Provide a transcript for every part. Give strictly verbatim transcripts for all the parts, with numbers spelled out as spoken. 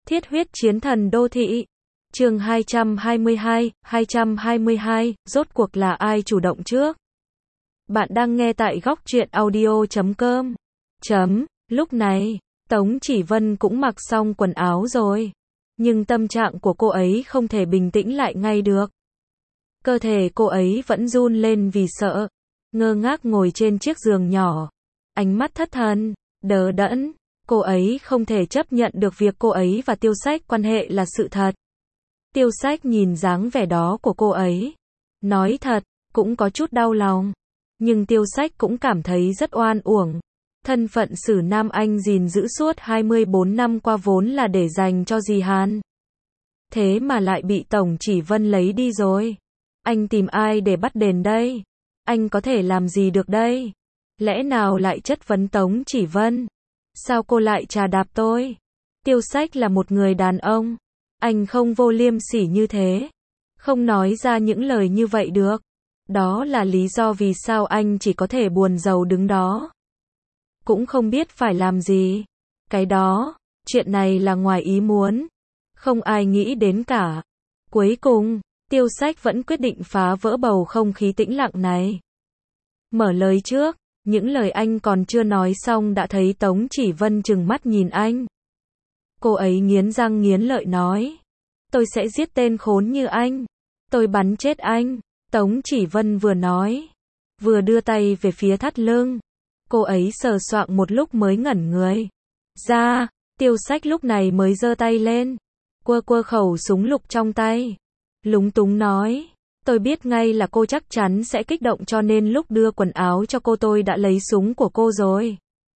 Thiết huyết chiến thần đô thị. Chương hai trăm hai mươi hai, hai trăm hai mươi hai, rốt cuộc là ai chủ động trước? Bạn đang nghe tại góc truyện audio chấm com. Chấm, lúc này, Tống Chỉ Vân cũng mặc xong quần áo rồi. Nhưng tâm trạng của cô ấy không thể bình tĩnh lại ngay được. Cơ thể cô ấy vẫn run lên vì sợ. Ngơ ngác ngồi trên chiếc giường nhỏ. Ánh mắt thất thần, đờ đẫn. Cô ấy không thể chấp nhận được việc cô ấy và Tiêu Sách quan hệ là sự thật. Tiêu Sách nhìn dáng vẻ đó của cô ấy. Nói thật, cũng có chút đau lòng. Nhưng Tiêu Sách cũng cảm thấy rất oan uổng. Thân phận Sử Nam Anh gìn giữ suốt hai mươi bốn năm qua vốn là để dành cho dì Hàn. Thế mà lại bị Tổng Chỉ Vân lấy đi rồi. Anh tìm ai để bắt đền đây? Anh có thể làm gì được đây? Lẽ nào lại chất vấn Tống Chỉ Vân? Sao cô lại trà đạp tôi? Tiêu Sách là một người đàn ông. Anh không vô liêm sỉ như thế. Không nói ra những lời như vậy được. Đó là lý do vì sao anh chỉ có thể buồn rầu đứng đó. Cũng không biết phải làm gì. Cái đó, chuyện này là ngoài ý muốn. Không ai nghĩ đến cả. Cuối cùng, Tiêu Sách vẫn quyết định phá vỡ bầu không khí tĩnh lặng này. Mở lời trước, những lời anh còn chưa nói xong đã thấy Tống Chỉ Vân trừng mắt nhìn anh. Cô ấy nghiến răng nghiến lợi nói. Tôi sẽ giết tên khốn như anh. Tôi bắn chết anh. Tống Chỉ Vân vừa nói, vừa đưa tay về phía thắt lưng. Cô ấy sờ soạng một lúc mới ngẩn người ra. Tiêu Sách lúc này mới giơ tay lên, quơ quơ khẩu súng lục trong tay. Lúng túng nói, tôi biết ngay là cô chắc chắn sẽ kích động cho nên lúc đưa quần áo cho cô tôi đã lấy súng của cô rồi.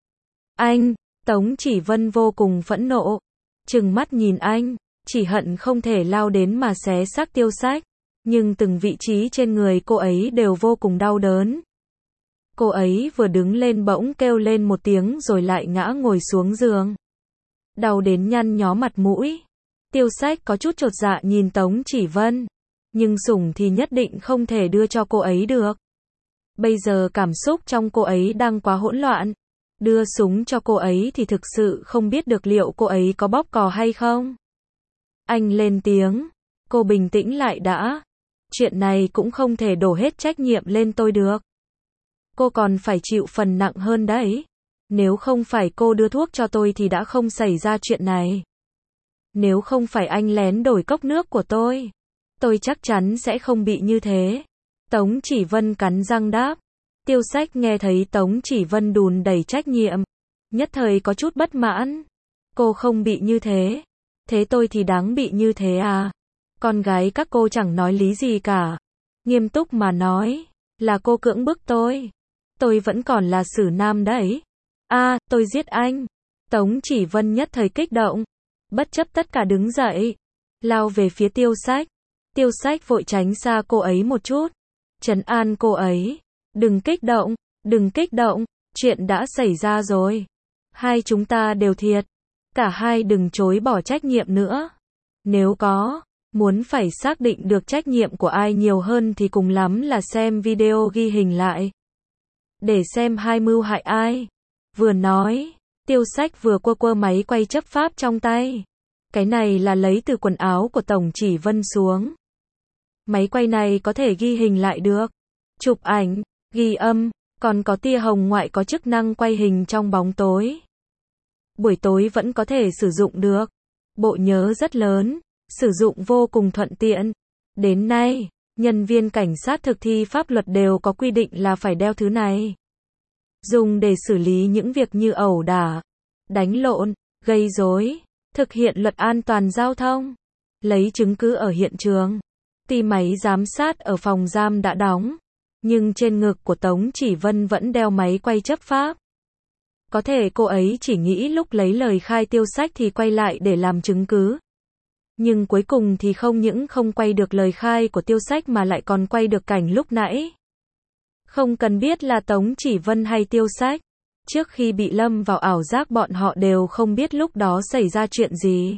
Anh, Tống Chỉ Vân vô cùng phẫn nộ, trừng mắt nhìn anh, chỉ hận không thể lao đến mà xé xác Tiêu Sách. Nhưng từng vị trí trên người cô ấy đều vô cùng đau đớn. Cô ấy vừa đứng lên bỗng kêu lên một tiếng rồi lại ngã ngồi xuống giường. Đau đến nhăn nhó mặt mũi. Tiêu Sách có chút chột dạ nhìn Tống Chỉ Vân. Nhưng sủng thì nhất định không thể đưa cho cô ấy được. Bây giờ cảm xúc trong cô ấy đang quá hỗn loạn. Đưa súng cho cô ấy thì thực sự không biết được liệu cô ấy có bóp cò hay không. Anh lên tiếng. Cô bình tĩnh lại đã. Chuyện này cũng không thể đổ hết trách nhiệm lên tôi được. Cô còn phải chịu phần nặng hơn đấy. Nếu không phải cô đưa thuốc cho tôi thì đã không xảy ra chuyện này. Nếu không phải anh lén đổi cốc nước của tôi, tôi chắc chắn sẽ không bị như thế. Tống Chỉ Vân cắn răng đáp. Tiêu Sách nghe thấy Tống Chỉ Vân đùn đẩy trách nhiệm, nhất thời có chút bất mãn. Cô không bị như thế. Thế tôi thì đáng bị như thế à? Con gái các cô chẳng nói lý gì cả. Nghiêm túc mà nói, là cô cưỡng bức tôi. Tôi vẫn còn là Sử Nam đấy. A, à, tôi giết anh. Tống Chỉ Vân nhất thời kích động. Bất chấp tất cả đứng dậy. Lao về phía Tiêu Sách. Tiêu Sách vội tránh xa cô ấy một chút. Trấn an cô ấy. Đừng kích động, đừng kích động. Chuyện đã xảy ra rồi. Hai chúng ta đều thiệt. Cả hai đừng chối bỏ trách nhiệm nữa. Nếu có muốn phải xác định được trách nhiệm của ai nhiều hơn thì cùng lắm là xem video ghi hình lại. Để xem hai mưu hại ai. Vừa nói, Tiêu Sách vừa quơ quơ máy quay chấp pháp trong tay. Cái này là lấy từ quần áo của Tổng Chỉ Vân xuống. Máy quay này có thể ghi hình lại được. Chụp ảnh, ghi âm, còn có tia hồng ngoại có chức năng quay hình trong bóng tối. Buổi tối vẫn có thể sử dụng được. Bộ nhớ rất lớn. Sử dụng vô cùng thuận tiện. Đến nay, nhân viên cảnh sát thực thi pháp luật đều có quy định là phải đeo thứ này. Dùng để xử lý những việc như ẩu đả, đánh lộn, gây rối, thực hiện luật an toàn giao thông, lấy chứng cứ ở hiện trường. Tuy máy giám sát ở phòng giam đã đóng, nhưng trên ngực của Tống Chỉ Vân vẫn đeo máy quay chấp pháp. Có thể cô ấy chỉ nghĩ lúc lấy lời khai Tiêu Sách thì quay lại để làm chứng cứ. Nhưng cuối cùng thì không những không quay được lời khai của Tiêu Sách mà lại còn quay được cảnh lúc nãy. Không cần biết là Tống Chỉ Vân hay Tiêu Sách. Trước khi bị lâm vào ảo giác bọn họ đều không biết lúc đó xảy ra chuyện gì.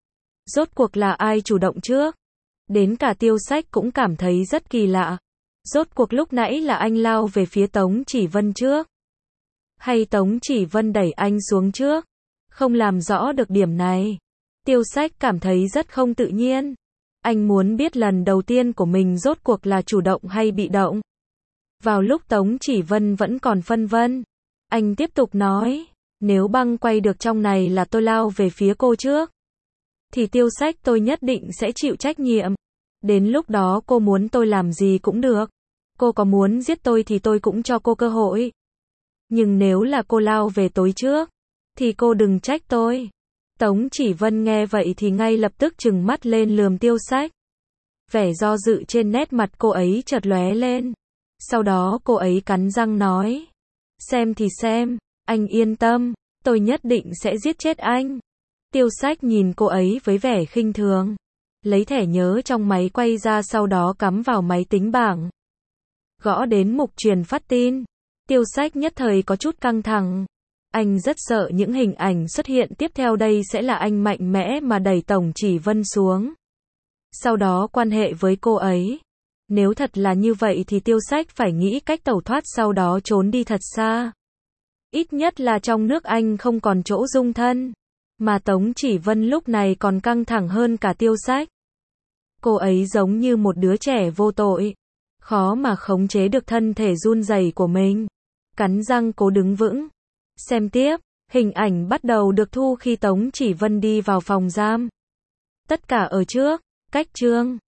Rốt cuộc là ai chủ động trước? Đến cả Tiêu Sách cũng cảm thấy rất kỳ lạ. Rốt cuộc lúc nãy là anh lao về phía Tống Chỉ Vân trước? Hay Tống Chỉ Vân đẩy anh xuống trước? Không làm rõ được điểm này. Tiêu Sách cảm thấy rất không tự nhiên. Anh muốn biết lần đầu tiên của mình rốt cuộc là chủ động hay bị động. Vào lúc Tống Chỉ Vân vẫn còn phân vân, anh tiếp tục nói, nếu băng quay được trong này là tôi lao về phía cô trước, thì Tiêu Sách tôi nhất định sẽ chịu trách nhiệm. Đến lúc đó cô muốn tôi làm gì cũng được. Cô có muốn giết tôi thì tôi cũng cho cô cơ hội. Nhưng nếu là cô lao về tối trước, thì cô đừng trách tôi. Tống Chỉ Vân nghe vậy thì ngay lập tức trừng mắt lên lườm Tiêu Sách. Vẻ do dự trên nét mặt cô ấy chợt lóe lên. Sau đó cô ấy cắn răng nói, xem thì xem, anh yên tâm, tôi nhất định sẽ giết chết anh. Tiêu Sách nhìn cô ấy với vẻ khinh thường, lấy thẻ nhớ trong máy quay ra, sau đó cắm vào máy tính bảng. Gõ đến mục truyền phát tin. Tiêu Sách nhất thời có chút căng thẳng. Anh rất sợ những hình ảnh xuất hiện tiếp theo đây sẽ là anh mạnh mẽ mà đẩy Tống Chỉ Vân xuống. Sau đó quan hệ với cô ấy. Nếu thật là như vậy thì Tiêu Sách phải nghĩ cách tẩu thoát, sau đó trốn đi thật xa. Ít nhất là trong nước anh không còn chỗ dung thân. Mà Tống Chỉ Vân lúc này còn căng thẳng hơn cả Tiêu Sách. Cô ấy giống như một đứa trẻ vô tội, khó mà khống chế được thân thể run rẩy của mình. Cắn răng cố đứng vững. Xem tiếp, hình ảnh bắt đầu được thu khi Tống Chỉ Vân đi vào phòng giam. Tất cả ở trước, cách chương